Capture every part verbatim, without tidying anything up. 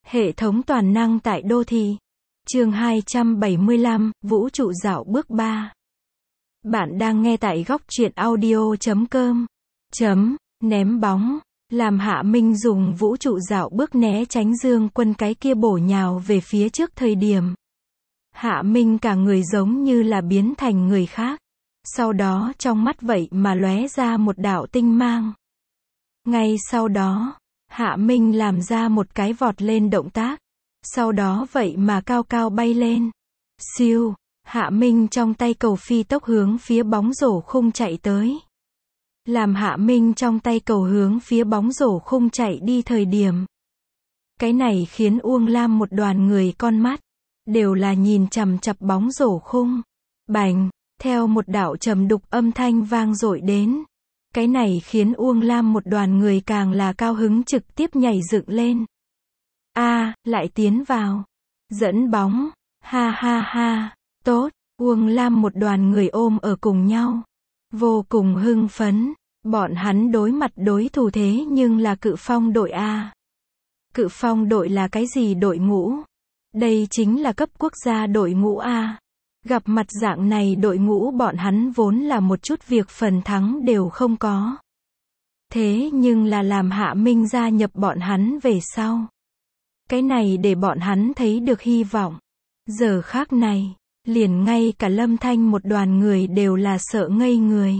Hệ thống toàn năng tại đô thị. Chương hai trăm bảy mươi lăm, Vũ trụ dạo bước ba. Bạn đang nghe tại góc truyện audio chấm com. Chấm, ném bóng. Làm Hạ Minh dùng vũ trụ dạo bước né tránh Dương Quân cái kia bổ nhào về phía trước thời điểm. Hạ Minh cả người giống như là biến thành người khác. Sau đó trong mắt vậy mà lóe ra một đạo tinh mang. Ngay sau đó, Hạ Minh làm ra một cái vọt lên động tác. Sau đó vậy mà cao cao bay lên. Siêu, Hạ Minh trong tay cầu phi tốc hướng phía bóng rổ khung chạy tới. Làm Hạ Minh trong tay cầu hướng phía bóng rổ khung chạy đi thời điểm. Cái này khiến Uông Lam một đoàn người con mắt, đều là nhìn chằm chằm bóng rổ khung. Bành, theo một đạo trầm đục âm thanh vang dội đến. Cái này khiến Uông Lam một đoàn người càng là cao hứng trực tiếp nhảy dựng lên. A, à, lại tiến vào. Dẫn bóng. Ha ha ha. Tốt. Uông Lam một đoàn người ôm ở cùng nhau. Vô cùng hưng phấn. Bọn hắn đối mặt đối thủ thế nhưng là Cự Phong đội A. Cự Phong đội là cái gì đội ngũ? Đây chính là cấp quốc gia đội ngũ A. Gặp mặt dạng này đội ngũ bọn hắn vốn là một chút việc phần thắng đều không có. Thế nhưng là làm Hạ Minh gia nhập bọn hắn về sau. Cái này để bọn hắn thấy được hy vọng. Giờ khác này, liền ngay cả Lâm Thanh một đoàn người đều là sợ ngây người.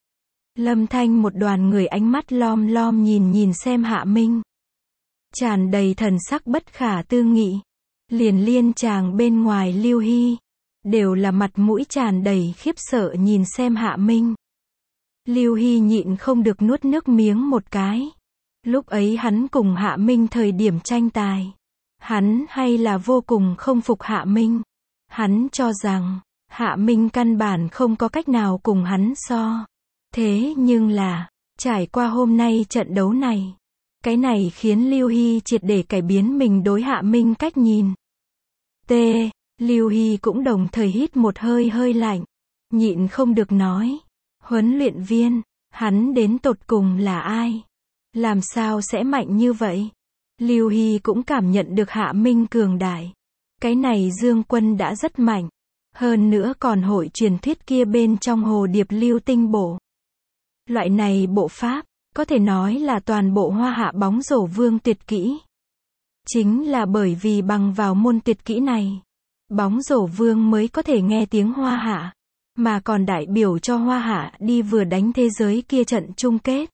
Lâm Thanh một đoàn người ánh mắt lom lom nhìn nhìn xem Hạ Minh. Tràn đầy thần sắc bất khả tư nghị. Liền liên chàng bên ngoài Lưu Hy. Đều là mặt mũi tràn đầy khiếp sợ nhìn xem Hạ Minh. Lưu Hy nhịn không được nuốt nước miếng một cái. Lúc ấy hắn cùng Hạ Minh thời điểm tranh tài. Hắn hay là vô cùng không phục Hạ Minh. Hắn cho rằng, Hạ Minh căn bản không có cách nào cùng hắn so. Thế nhưng là, trải qua hôm nay trận đấu này. Cái này khiến Lưu Hy triệt để cải biến mình đối Hạ Minh cách nhìn. T. Lưu Hy cũng đồng thời hít một hơi hơi lạnh. Nhịn không được nói. Huấn luyện viên, hắn đến tột cùng là ai? Làm sao sẽ mạnh như vậy? Lưu Hy cũng cảm nhận được Hạ Minh cường đại. Cái này Dương Quân đã rất mạnh. Hơn nữa còn hội truyền thuyết kia bên trong hồ điệp lưu tinh bộ. Loại này bộ pháp, có thể nói là toàn bộ Hoa Hạ bóng rổ vương tuyệt kỹ. Chính là bởi vì bằng vào môn tuyệt kỹ này, bóng rổ vương mới có thể nghe tiếng Hoa Hạ, mà còn đại biểu cho Hoa Hạ đi vừa đánh thế giới kia trận chung kết.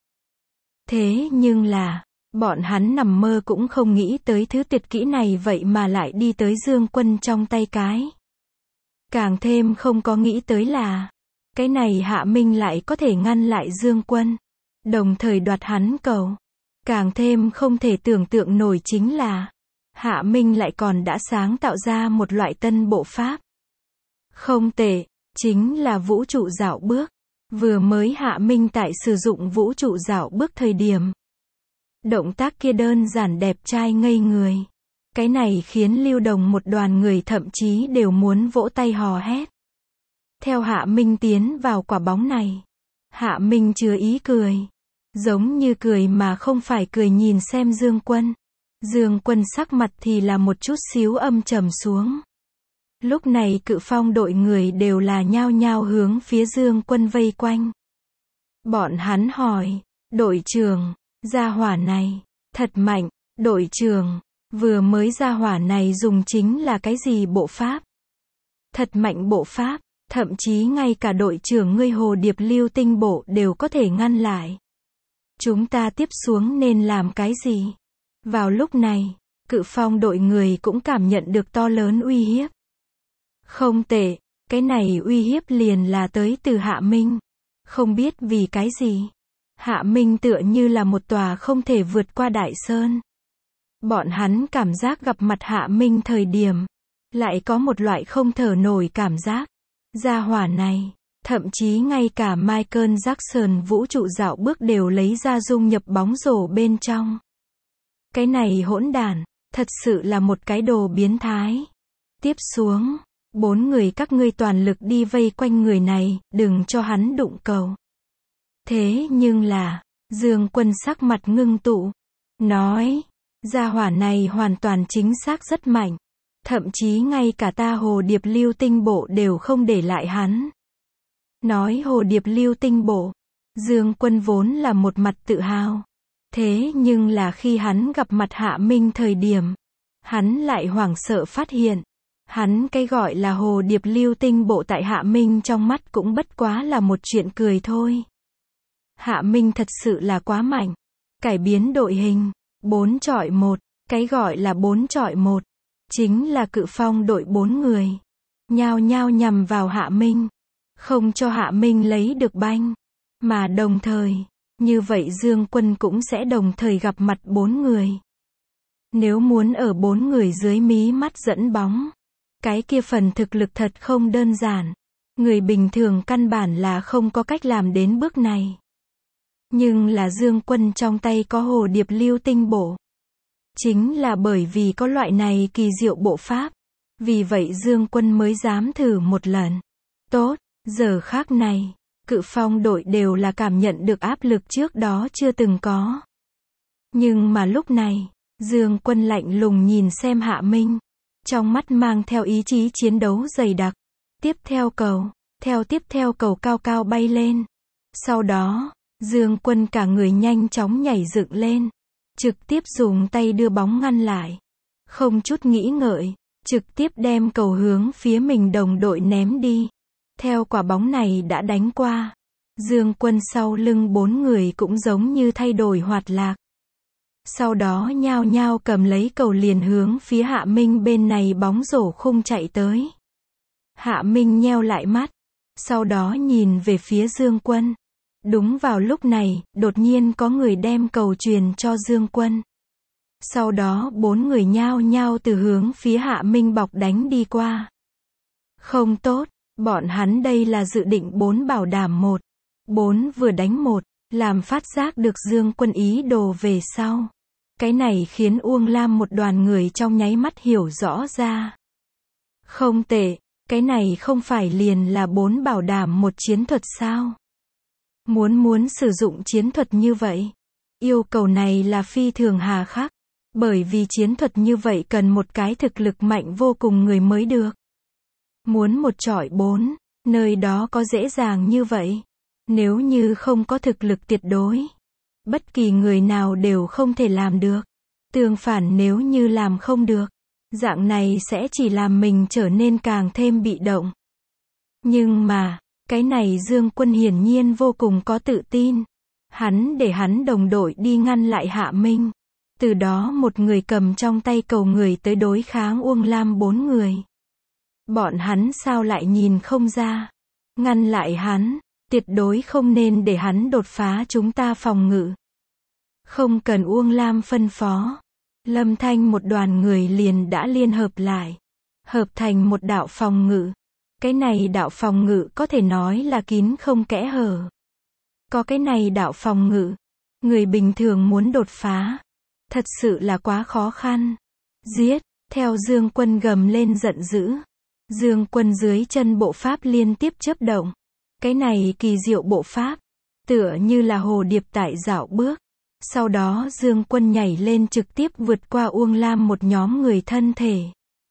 Thế nhưng là, bọn hắn nằm mơ cũng không nghĩ tới thứ tuyệt kỹ này vậy mà lại đi tới Dương Quân trong tay cái. Càng thêm không có nghĩ tới là, cái này Hạ Minh lại có thể ngăn lại Dương Quân, đồng thời đoạt hắn cầu. Càng thêm không thể tưởng tượng nổi chính là, Hạ Minh lại còn đã sáng tạo ra một loại tân bộ pháp. Không tệ, chính là vũ trụ dạo bước. Vừa mới Hạ Minh tại sử dụng vũ trụ dạo bước thời điểm. Động tác kia đơn giản đẹp trai ngây người. Cái này khiến Lưu Đồng một đoàn người thậm chí đều muốn vỗ tay hò hét. Theo Hạ Minh tiến vào quả bóng này, Hạ Minh chứa ý cười. Giống như cười mà không phải cười nhìn xem Dương Quân. Dương Quân sắc mặt thì là một chút xíu âm trầm xuống. Lúc này Cự Phong đội người đều là nhao nhao hướng phía Dương Quân vây quanh. Bọn hắn hỏi, đội trưởng, gia hỏa này, thật mạnh, đội trưởng, vừa mới gia hỏa này dùng chính là cái gì bộ pháp? Thật mạnh bộ pháp, thậm chí ngay cả đội trưởng ngươi hồ điệp lưu tinh bộ đều có thể ngăn lại. Chúng ta tiếp xuống nên làm cái gì? Vào lúc này, Cự Phong đội người cũng cảm nhận được to lớn uy hiếp. Không tệ, cái này uy hiếp liền là tới từ Hạ Minh. Không biết vì cái gì. Hạ Minh tựa như là một tòa không thể vượt qua đại sơn. Bọn hắn cảm giác gặp mặt Hạ Minh thời điểm, lại có một loại không thở nổi cảm giác. Gia hỏa này, thậm chí ngay cả Michael Jackson vũ trụ dạo bước đều lấy ra dung nhập bóng rổ bên trong. Cái này hỗn đản, thật sự là một cái đồ biến thái. Tiếp xuống, bốn người các ngươi toàn lực đi vây quanh người này, đừng cho hắn đụng cầu. Thế nhưng là, Dương Quân sắc mặt ngưng tụ, nói, Gia hỏa này hoàn toàn chính xác rất mạnh. Thậm chí ngay cả ta Hồ Điệp Lưu Tinh Bộ đều không để lại hắn. Nói Hồ Điệp Lưu Tinh Bộ, Dương Quân vốn là một mặt tự hào. Thế nhưng là khi hắn gặp mặt Hạ Minh thời điểm, hắn lại hoảng sợ phát hiện, hắn cái gọi là Hồ Điệp Lưu Tinh Bộ tại Hạ Minh trong mắt cũng bất quá là một chuyện cười thôi. Hạ Minh thật sự là quá mạnh. Cải biến đội hình, bốn chọi một, cái gọi là bốn chọi một, chính là Cự Phong đội bốn người. Nhao nhao nhằm vào Hạ Minh, không cho Hạ Minh lấy được banh. Mà đồng thời, như vậy Dương Quân cũng sẽ đồng thời gặp mặt bốn người. Nếu muốn ở bốn người dưới mí mắt dẫn bóng, cái kia phần thực lực thật không đơn giản. Người bình thường căn bản là không có cách làm đến bước này. Nhưng là Dương Quân trong tay có Hồ Điệp Lưu Tinh Bộ. Chính là bởi vì có loại này kỳ diệu bộ pháp. Vì vậy Dương Quân mới dám thử một lần. Tốt, giờ khác này, Cự Phong đội đều là cảm nhận được áp lực trước đó chưa từng có. Nhưng mà lúc này, Dương Quân lạnh lùng nhìn xem Hạ Minh. Trong mắt mang theo ý chí chiến đấu dày đặc. Tiếp theo cầu, theo tiếp theo cầu cao cao bay lên. Sau đó, Dương Quân cả người nhanh chóng nhảy dựng lên. Trực tiếp dùng tay đưa bóng ngăn lại. Không chút nghĩ ngợi, trực tiếp đem cầu hướng phía mình đồng đội ném đi. Theo quả bóng này đã đánh qua, Dương Quân sau lưng bốn người cũng giống như thay đổi hoạt lạc. Sau đó nhao nhao cầm lấy cầu liền hướng phía Hạ Minh bên này bóng rổ khung chạy tới. Hạ Minh nheo lại mắt, sau đó nhìn về phía Dương Quân. Đúng vào lúc này, đột nhiên có người đem cầu truyền cho Dương Quân. Sau đó bốn người nhao nhao từ hướng phía Hạ Minh bọc đánh đi qua. Không tốt, bọn hắn đây là dự định bốn bảo đảm một. Bốn vừa đánh một, làm phát giác được Dương Quân ý đồ về sau. Cái này khiến Uông Lam một đoàn người trong nháy mắt hiểu rõ ra. Không tệ, cái này không phải liền là bốn bảo đảm một chiến thuật sao? Muốn muốn sử dụng chiến thuật như vậy, yêu cầu này là phi thường hà khắc, bởi vì chiến thuật như vậy cần một cái thực lực mạnh vô cùng người mới được. Muốn một chọi bốn, nơi đó có dễ dàng như vậy. Nếu như không có thực lực tuyệt đối, bất kỳ người nào đều không thể làm được. Tương phản nếu như làm không được, dạng này sẽ chỉ làm mình trở nên càng thêm bị động. Nhưng mà, cái này Dương Quân hiển nhiên vô cùng có tự tin. Hắn để hắn đồng đội đi ngăn lại Hạ Minh. Từ đó một người cầm trong tay cầu người tới đối kháng Uông Lam bốn người. Bọn hắn sao lại nhìn không ra. Ngăn lại hắn, tuyệt đối không nên để hắn đột phá chúng ta phòng ngự. Không cần Uông Lam phân phó. Lâm Thanh một đoàn người liền đã liên hợp lại. Hợp thành một đạo phòng ngự. Cái này đạo phòng ngự có thể nói là kín không kẽ hở. Có cái này đạo phòng ngự, người bình thường muốn đột phá, thật sự là quá khó khăn. Giết, theo Dương Quân gầm lên giận dữ. Dương Quân dưới chân bộ pháp liên tiếp chớp động. Cái này kỳ diệu bộ pháp, tựa như là hồ điệp tại dạo bước. Sau đó Dương Quân nhảy lên trực tiếp vượt qua Uông Lam một nhóm người thân thể.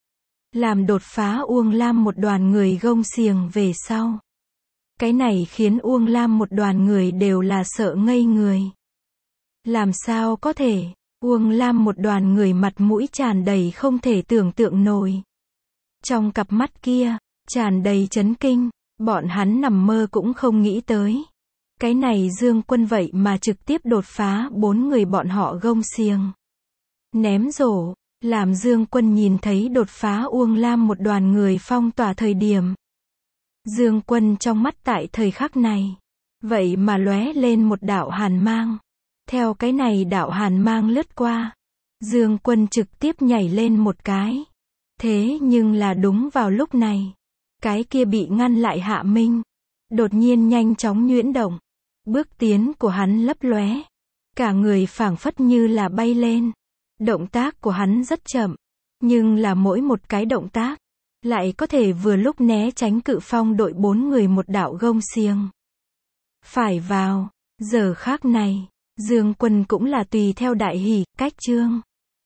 Làm đột phá Uông Lam một đoàn người gông xiềng về sau. Cái này khiến Uông Lam một đoàn người đều là sợ ngây người. Làm sao có thể, Uông Lam một đoàn người mặt mũi tràn đầy không thể tưởng tượng nổi. Trong cặp mắt kia, tràn đầy chấn kinh, bọn hắn nằm mơ cũng không nghĩ tới. Cái này Dương Quân vậy mà trực tiếp đột phá bốn người bọn họ gông xiềng. Ném rổ, làm Dương Quân nhìn thấy đột phá Uông Lam một đoàn người phong tỏa thời điểm. Dương Quân trong mắt tại thời khắc này, vậy mà lóe lên một đạo hàn mang. Theo cái này đạo hàn mang lướt qua, Dương Quân trực tiếp nhảy lên một cái. Thế nhưng là đúng vào lúc này, cái kia bị ngăn lại Hạ Minh, đột nhiên nhanh chóng nhuyễn động. Bước tiến của hắn lấp lóe, cả người phảng phất như là bay lên. Động tác của hắn rất chậm, nhưng là mỗi một cái động tác, lại có thể vừa lúc né tránh Cự Phong đội bốn người một đạo gông xiềng. Phải vào, giờ khác này, Dương Quân cũng là tùy theo đại hỉ, cách chương.